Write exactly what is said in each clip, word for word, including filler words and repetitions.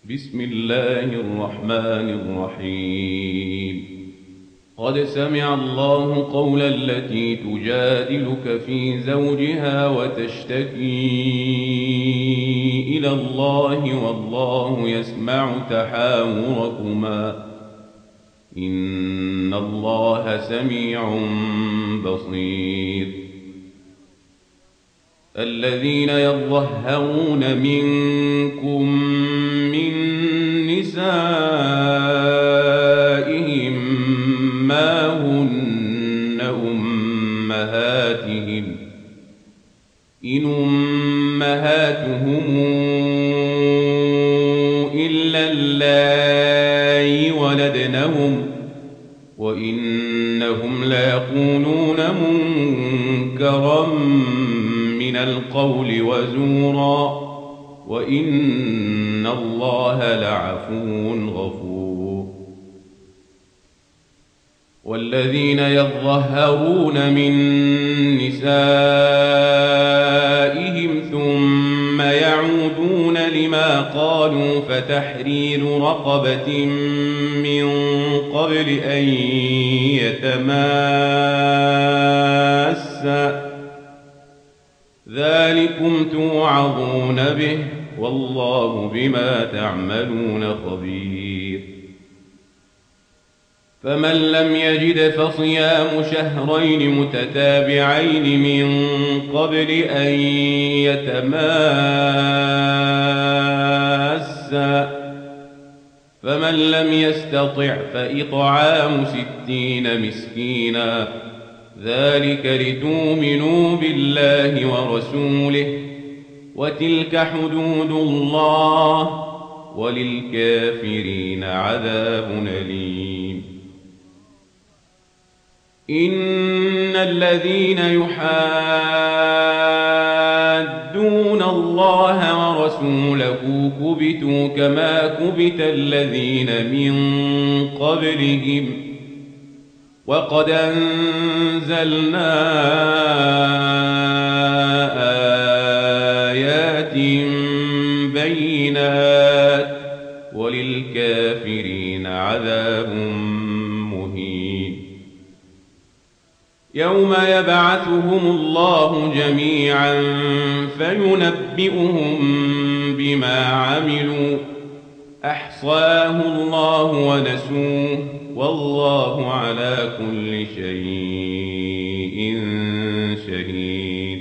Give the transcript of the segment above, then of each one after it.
بسم الله الرحمن الرحيم. قد سمع الله قول التي تجادلك في زوجها وتشتكي إلى الله والله يسمع تحاوركما إن الله سميع بصير. الذين يظهرون منكم من نسائهم ما هن أمهاتهم إن أمهاتهم إلا اللائي ولدنهم وإنهم ليقولون منكرا من القول وزورا وإن الله لعفو غفور. والذين يظهرون من نسائهم ثم يعودون لما قالوا فتحرير رقبة من قبل أن يتماسا ذلكم توعظون به والله بما تعملون خبير. فمن لم يجد فصيام شهرين متتابعين من قبل أن يتماسا فمن لم يستطع فإطعام ستين مسكينا ذلك لتؤمنوا بالله ورسوله وتلك حدود الله وللكافرين عذاب أليم. إن الذين يحادون الله ورسوله كبتوا كما كبت الذين من قبلهم وقد أنزلنا آيات بينات وللكافرين عذاب مهين. يوم يبعثهم الله جميعا فينبئهم بما عملوا أحصاه الله ونسوه والله على كل شيء شهيد.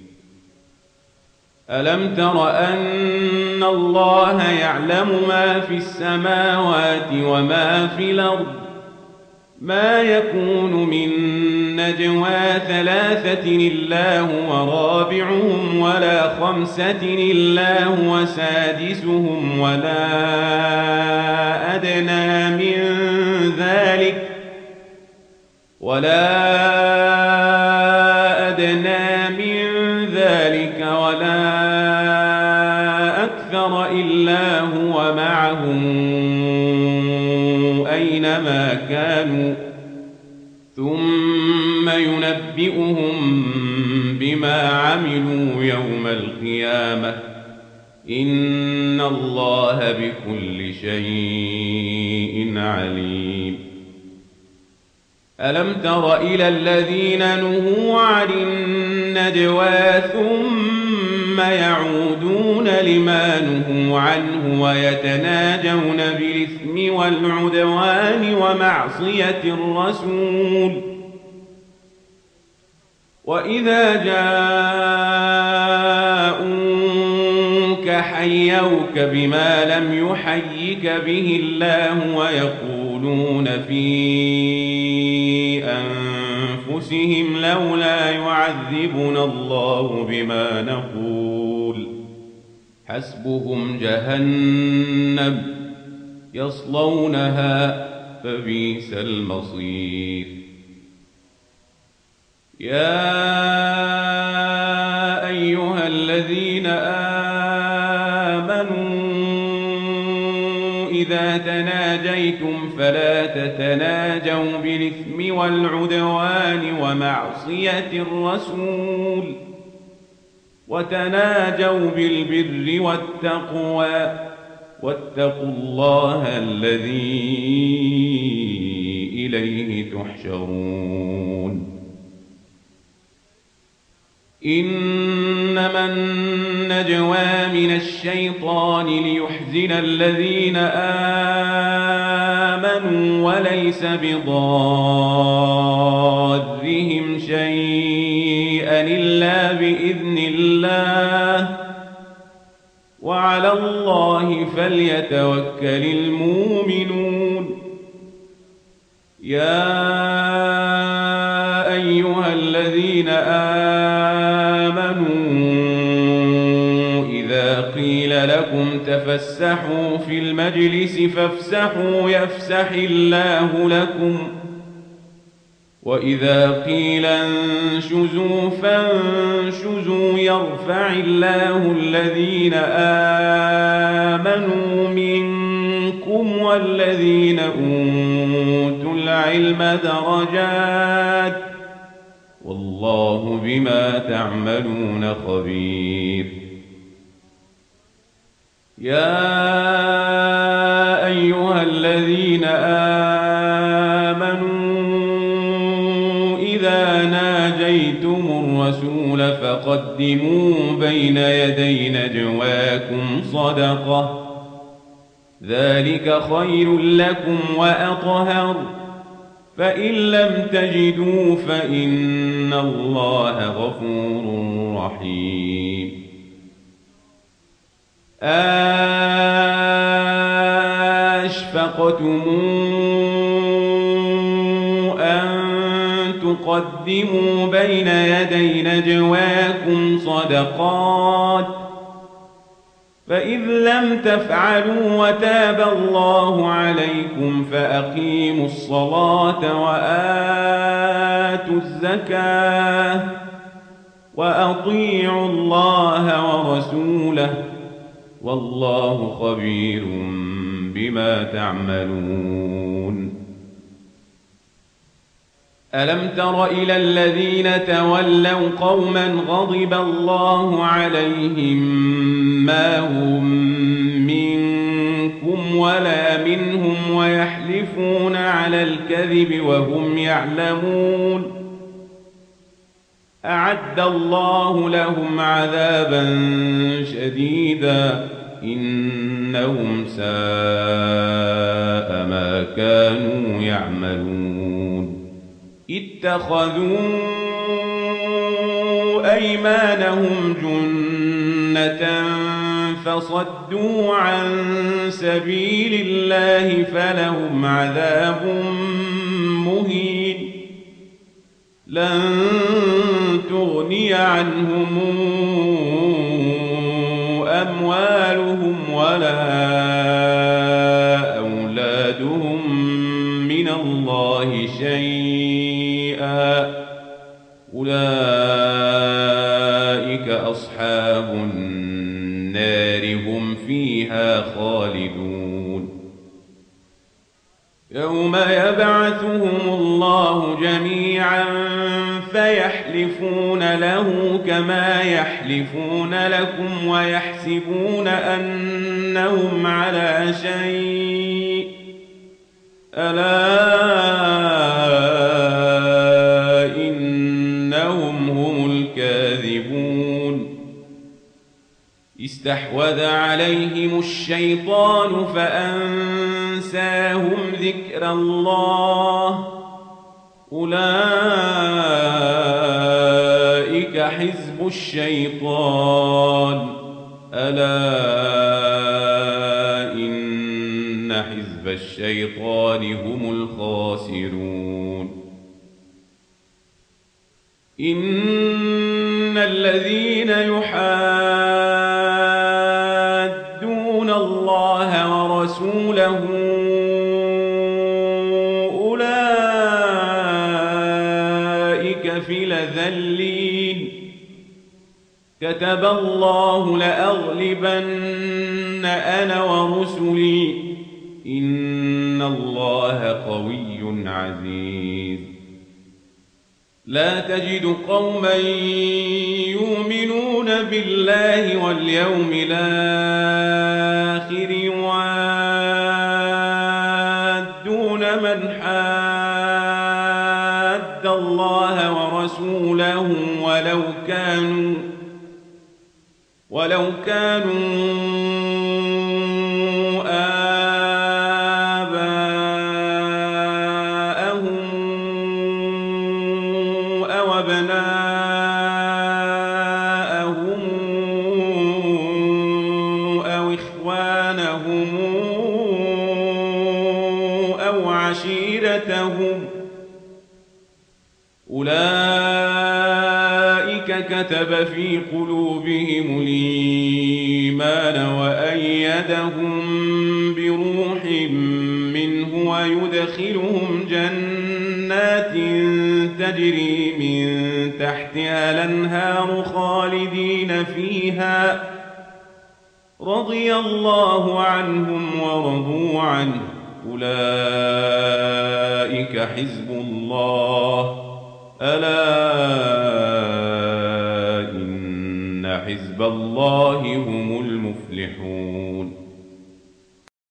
ألم تر أن الله يعلم ما في السماوات وما في الأرض ما يكون من نجوى ثلاثة إلا هو رابعهم ولا خمسة إلا هو سادسهم ولا أدنى من ذلك ولا أدنى من ذلك ولا أكثر إلا هو معهم أينما كانوا ثم ينبئهم بما عملوا يوم القيامة إن الله بكل شيء عليم. ألم تر إلى الذين نهوا عن النجوى ثم يعودون لما نهوا عنه ويتناجون بالإثم والعدوان ومعصية الرسول وإذا جاءوك حيوك بما لم يحيك به الله ويقولون في أنفسهم لولا يعذبنا الله بما نقول حسبهم جهنم يصلونها فبئس المصير. يا أيها الذين آمنوا إذا تناجيتم فلا تتناجوا بالإثم والعدوان ومعصية الرسول وتناجوا بالبر والتقوى واتقوا الله الذي إليه تحشرون. إنما النجوى من الشيطان ليحزن الذين آمنوا وليس بضارهم شيئا إلا بإذن الله وعلى الله فليتوكل المؤمنون. يا أيها الذين آمنوا إذا قيل لكم تفسحوا في المجلس فافسحوا يفسح الله لكم وإذا قيل انشزوا فانشزوا يرفع الله الذين آمنوا منكم والذين أوتوا العلم درجات والله بما تعملون خبير. يا أيها الذين آمنوا إذا ناجيتم الرسول فقدموا بين يدي نجواكم صدقة ذلك خير لكم وأطهر فإن لم تجدوا فإن الله غفور رحيم. أشفقتم أن تقدموا بين يدي نجواكم صدقات فإذ لم تفعلوا وتاب الله عليكم فأقيموا الصلاة وآتوا الزكاة وأطيعوا الله ورسوله والله خبير بما تعملون. ألم تر إلى الذين تولوا قوما غضب الله عليهم ما هم منكم ولا منهم ويحلفون على الكذب وهم يعلمون أعد الله لهم عذابا شديدا إنهم ساء ما كانوا يعملون. اتخذوا أيمانهم جنة فصدوا عن سبيل الله فلهم عذاب مهين. لن تغني عنهم أموالهم ولا أولادهم من الله شيئا أولئك أصحاب النار هم فيها خالدون. يوم يبعثهم الله جميعا فيحلفون له كما يحلفون لكم ويحسبون أنهم على شيء ألا إنهم هم الكاذبون. استحوذ عليهم الشيطان فأنساهم ذكر الله أولئك حزب الشيطان ألا إن حزب الشيطان هم الخاسرون. إن الذين يحادون الله ورسوله في لذلين كتب الله لأغلبن أنا ورسلي إن الله قوي عزيز. لا تجد قوما يؤمنون بالله واليوم الآخر يوادون من حاد الله ورسوله ولو كانوا ولو كانوا أولئك كتب في قلوبهم الإيمان وأيدهم بروح منه ويدخلهم جنات تجري من تحتها الأنهار خالدين فيها رضي الله عنهم ورضوا عنه أولئك حزب الله ألا إن حزب الله هم المفلحون